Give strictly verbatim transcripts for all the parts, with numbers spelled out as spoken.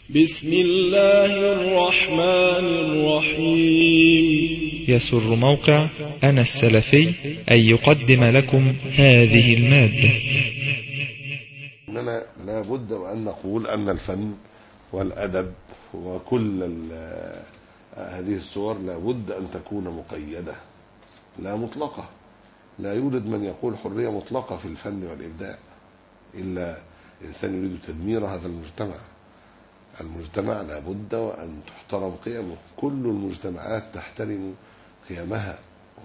بسم الله الرحمن الرحيم. يسر موقع أنا السلفي أن يقدم لكم هذه المادة. إننا لا بد وأن نقول أن الفن والأدب وكل هذه الصور لا بد أن تكون مقيدة لا مطلقة. لا يوجد من يقول حرية مطلقة في الفن والإبداع إلا إنسان يريد تدمير هذا المجتمع. المجتمع لا بد وأن تحترم قيمه، كل المجتمعات تحترم قيمها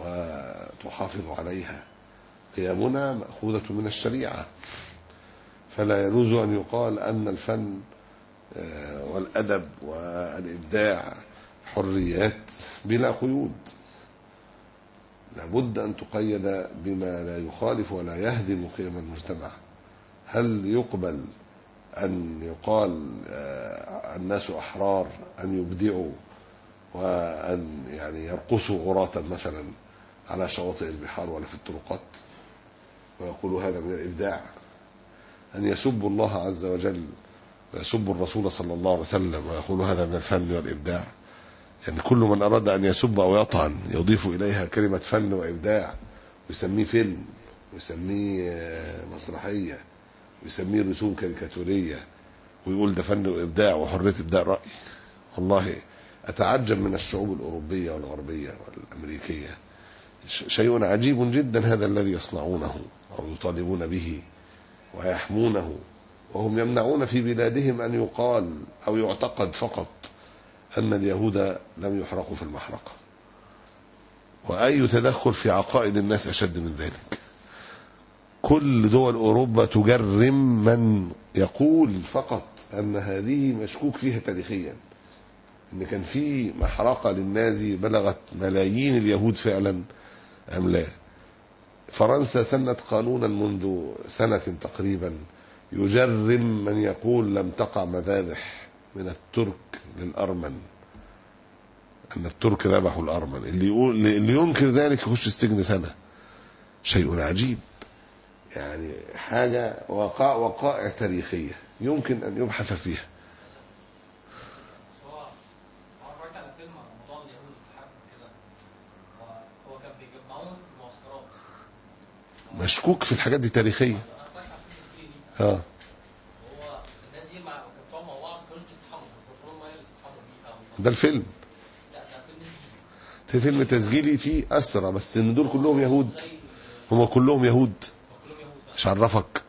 وتحافظ عليها. قيمنا مأخوذة من الشريعة، فلا يجوز أن يقال أن الفن والأدب والإبداع حريات بلا قيود. لا بد أن تقيد بما لا يخالف ولا يهدم قيم المجتمع. هل يقبل أن يقال الناس أحرار أن يبدعوا وأن يعني يرقصوا عراة مثلا على شواطئ البحار ولا في الطرقات ويقولوا هذا من الإبداع؟ أن يسبوا الله عز وجل ويسبوا الرسول صلى الله عليه وسلم ويقولوا هذا من الفن والإبداع؟ يعني كل من أراد أن يسب أو يطعن يضيف إليها كلمة فن وإبداع ويسميه فيلم ويسميه مسرحية ويسميه رسوم كاريكاتورية ويقول ده فن وإبداع وحرية إبداع رأي. والله أتعجب من الشعوب الأوروبية والغربية والأمريكية، شيء عجيب جدا هذا الذي يصنعونه أو يطالبون به ويحمونه، وهم يمنعون في بلادهم أن يقال أو يعتقد فقط أن اليهود لم يحرقوا في المحرقة. وأي تدخل في عقائد الناس أشد من ذلك؟ كل دول أوروبا تجرم من يقول فقط أن هذه مشكوك فيها تاريخيا، إن كان في محرقة للنازي بلغت ملايين اليهود فعلا أم لا. فرنسا سنت قانونا منذ سنة تقريبا يجرم من يقول لم تقع مذابح من الترك للأرمن، أن الترك ذبحوا الأرمن. اللي يقول اللي ينكر ذلك يخش السجن سنة. شيء عجيب، يعني حاجة وقائع وقائع تاريخية يمكن أن يبحث فيها. مشكوك في الحاجات دي تاريخية. ها ده الفيلم، ده فيلم تسجيلي فيه أسرى، بس إن دول كلهم يهود. هم كلهم يهود، مش عرفك؟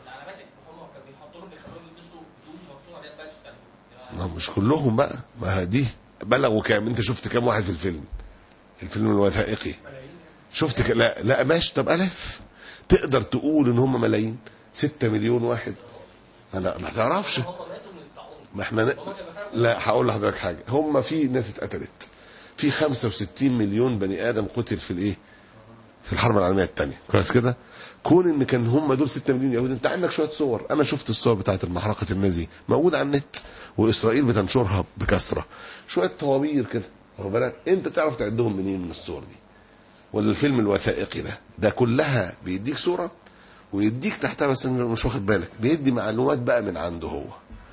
ما مش كلهم بقى، ما دي بلغوا كام؟ انت شفت كام واحد في الفيلم؟ الفيلم الوثائقي شفت ك... لا لا ماشي، طب ألاف. تقدر تقول ان هم ملايين؟ ستة مليون واحد؟ انا ما تعرفش. ما احنا ن... لا هقول لحضرتك حاجه، هم في ناس اتقتلت، في خمسة وستين مليون بني ادم قتل في الايه؟ في الحرب العالميه الثانيه، كويس كده؟ كون ان كان هم دول ستة مليون يهود. انت عندك شويه صور، انا شفت الصور بتاعت المحرقه النازي موجوده على النت واسرائيل بتنشرها بكثره، شويه طوابير كده، واخد بالك؟ انت تعرف تعدهم منين من الصور دي؟ ولا الفيلم الوثائقي ده ده كلها بيديك صوره ويديك تحتها، بس مش واخد بالك، بيدي معلومات بقى من عنده هو.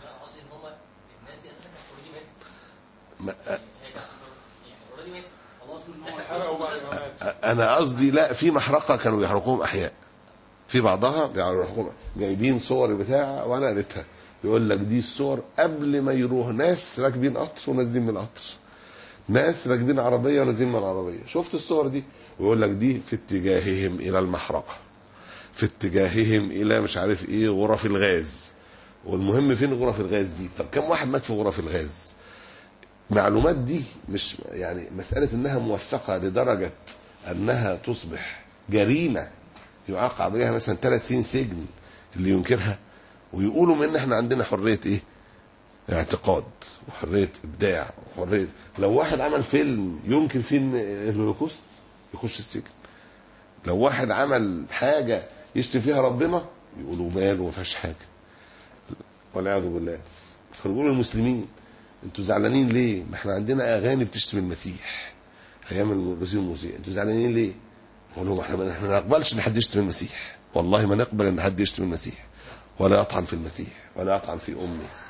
انا قصدي لا، في محرقه كانوا يحرقوهم احياء، في بعضها بيحرقوهم جايبين صور بتاع، وانا قريتها يقول لك دي الصور قبل ما يروح، ناس راكبين قطر ونازلين من القطر، ناس راكبين عربيه ونازلين من العربيه. شفت الصور دي؟ ويقول لك دي في اتجاههم الى المحرقه، في اتجاههم الى مش عارف ايه غرف الغاز. والمهم فين غرف الغاز دي؟ طب كم واحد مات في غرف الغاز؟ معلومات دي مش يعني مساله انها موثقه لدرجه انها تصبح جريمه يعاقب عليها مثلا ثلاث سنين سجن اللي ينكرها، ويقولوا من ان احنا عندنا حريه ايه؟ اعتقاد وحريه ابداع وحريه. لو واحد عمل فيلم ينكر فيه الهولوكوست يخش السجن. لو واحد عمل حاجه يشتم فيها ربنا يقولوا ماله وما فيهاش حاجه، والعياذ بالله. فنقول للمسلمين انتوا زعلانين ليه؟ ما احنا عندنا اغاني بتشتم المسيح ايام الرسول الموسيقى، انتوا زعلانين ليه؟ قالوا احنا ما نقبلش ان حد يشتم المسيح، والله ما نقبل ان حد يشتم المسيح ولا يطعن في المسيح ولا يطعن في امه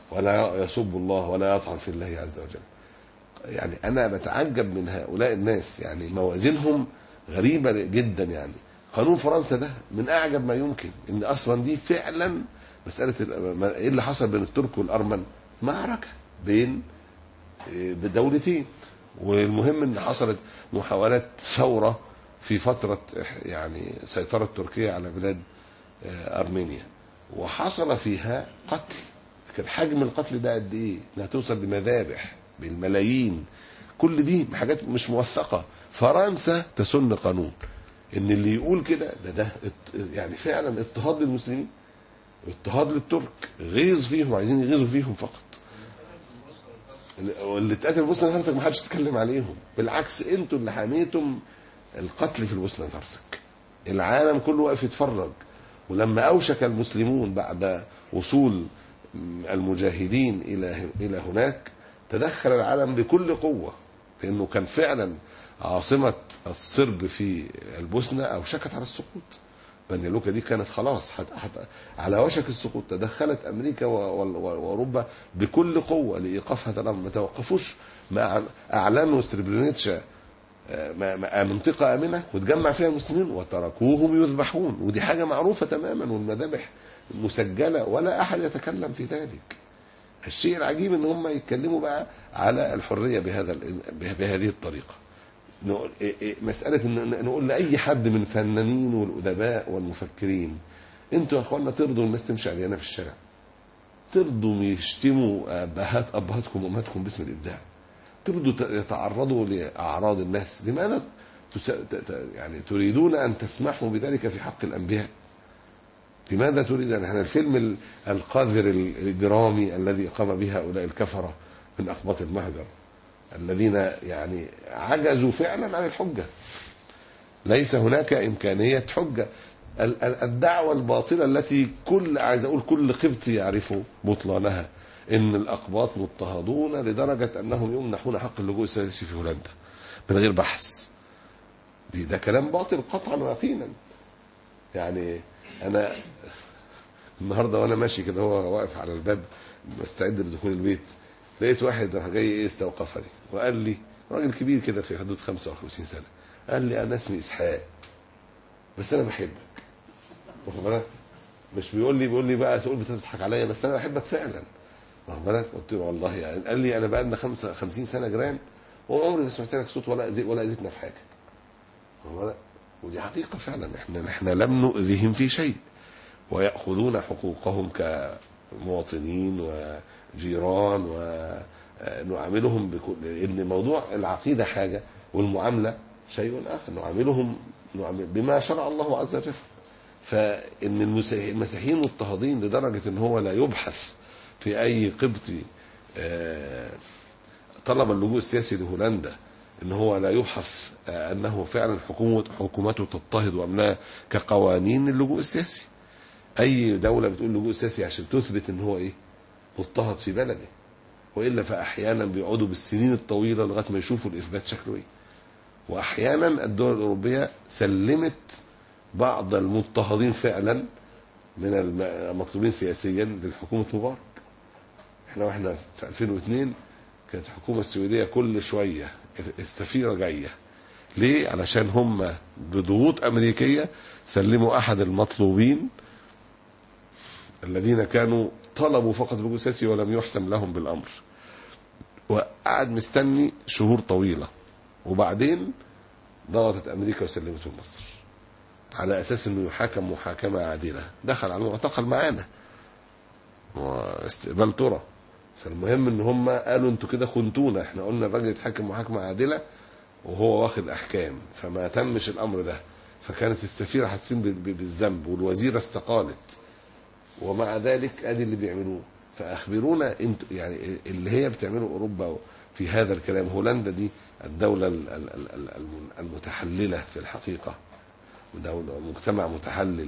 ولا يسب الله ولا يطعن في الله عز وجل. يعني أنا بتعجب من هؤلاء الناس، يعني موازينهم غريبة جدا. يعني قانون فرنسا ده من أعجب ما يمكن، إن أصلا دي فعلا مسألة إيه اللي حصل بين الترك والأرمن، معركة بين بدولتين، والمهم إن حصلت محاولات ثورة في فترة يعني سيطرة تركيا على بلاد أرمينيا، وحصل فيها قتل. كان حجم القتل ده قد إيه؟ إنها توصل لمذابح بالملايين. كل دي حاجات مش موثقة. فرنسا تسن قانون إن اللي يقول كده ده ده يعني فعلا اضطهاد للمسلمين، اضطهاد للترك، غيظ فيهم، عايزين يغيظوا فيهم فقط. واللي اتقتل في بوسنا الهرسك ما حدش اتكلم عليهم، بالعكس انتوا اللي حميتم القتل في بوسنا الهرسك. العالم كله واقف يتفرج. ولما اوشك المسلمون بعد وصول المجاهدين الى الى هناك، تدخل العالم بكل قوه، لانه كان فعلا عاصمه الصرب في البوسنه اوشكت على السقوط. بني لوكا دي كانت خلاص حت حت على وشك السقوط. تدخلت امريكا واوروبا بكل قوه لايقاف هذا الامر. ما توقفوش مع اعلنوا سربرينيتشا منطقه امنه وتجمع فيها المسلمين وتركوهم يذبحون، ودي حاجه معروفه تماما، والمذابح مسجله ولا احد يتكلم في ذلك. الشيء العجيب ان هم يتكلموا بقى على الحريه بهذا بهذه الطريقه. مسألة إن نقول لأي حد من الفنانين والأدباء والمفكرين، أنتوا يا أخوانا ترضوا الناس تمشي علينا في الشارع، ترضوا يشتموا أبهات أبهاتكم وأمهاتكم باسم الإبداع، ترضوا يتعرضوا لأعراض الناس، لماذا يعني تريدون أن تسمحوا بذلك في حق الأنبياء؟ لماذا تريد أن هذا الفيلم القذر الجرامي الذي قام به هؤلاء الكفرة من أقباط المهجر الذين يعني عجزوا فعلا عن الحجة؟ ليس هناك إمكانية حجة. الدعوة الباطلة التي كل عايز أقول كل قبطي يعرفه بطلانها، إن الأقباط مضطهدون لدرجة أنهم يمنحون حق اللجوء السياسي في هولندا من غير بحث. دي ده كلام باطل قطعا ويقينا. يعني أنا النهارده وأنا ماشي كده هو واقف على الباب مستعد لدخول البيت، لقيت واحد راح جاي ايه استوقفني وقال لي، راجل كبير كده في حدود خمسة وخمسين سنة، قال لي انا اسمي اسحاق بس انا بحبك. واخد بالك؟ مش بيقول لي بيقول لي بقى تقول بتضحك عليا، بس انا بحبك فعلا. واخد بالك؟ قلت له والله يعني. قال لي انا بقى لنا خمسين سنة جيران وعمري ما سمعت لك صوت ولا ولا اذيتنا في حاجة. واخد بالك؟ ودي حقيقة فعلا. احنا احنا لم نؤذيهم في شيء، ويأخذون حقوقهم كمواطنين و جيران ونعاملهم بكل. ان موضوع العقيده حاجه والمعامله شيء اخر. نعاملهم بما شرع الله عز وجل. فان المسيحيين مضطهدين لدرجه ان هو لا يبحث في اي قبطي طلب اللجوء السياسي لهولندا، ان هو لا يبحث انه فعلا حكومه حكومته تضطهد وامنها كقوانين اللجوء السياسي. اي دوله بتقول لجوء سياسي عشان تثبت ان هو ايه مضطهد في بلده، والا فاحيانا بيقعدوا بالسنين الطويله لغايه ما يشوفوا الاثبات شكله ايه. واحيانا الدول الاوروبيه سلمت بعض المضطهدين فعلا من المطلوبين سياسيا للحكومه مبارك. احنا واحنا في ألفين واثنين كانت الحكومه السويديه كل شويه السفيره جايه ليه؟ علشان هم بضغوط امريكيه سلموا احد المطلوبين الذين كانوا طلبوا فقط اللجوء السياسي ولم يحسم لهم بالامر، وقعد مستني شهور طويله، وبعدين ضغطت امريكا وسلمته لمصر على اساس انه يحاكم محاكمه عادله. دخل على المعتقل معانا واستقبال ترى. فالمهم ان هم قالوا انتوا كده خنتونا، احنا قلنا الراجل يتحاكم محاكمه عادله وهو واخد احكام، فما تمش الامر ده. فكانت السفيره حاسين بالذنب والوزيره استقالت، ومع ذلك ادي اللي بيعملوه. فاخبرونا انت يعني اللي هي بتعمله اوروبا في هذا الكلام. هولندا دي الدوله المتحلله في الحقيقه، دولة مجتمع متحلل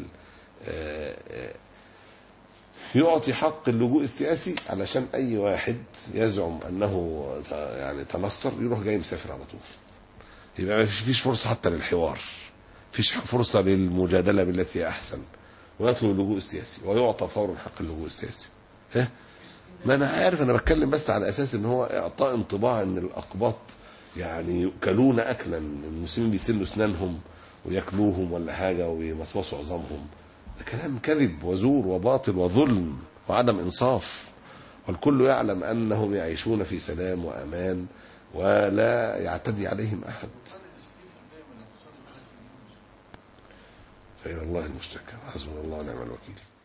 يعطي حق اللجوء السياسي علشان اي واحد يزعم انه يعني تنصر يروح جاي مسافر على طول. يبقى ما فيش فرصه حتى للحوار، فيش فرصه للمجادله بالتي هي احسن، ويطلب اللجوء السياسي ويعطى فورا حق اللجوء السياسي. ها ما انا عارف، انا بتكلم بس على اساس ان هو اعطاء انطباع ان الاقباط يعني يؤكلون اكلا، المسلمين بيسلوا اسنانهم وياكلوهم ولا حاجه ويمصمصوا عظامهم. ده كلام كذب وزور وباطل وظلم وعدم انصاف، والكل يعلم انهم يعيشون في سلام وامان ولا يعتدي عليهم احد. فإلى الله المشتكى، حسبنا الله ونعم الوكيل.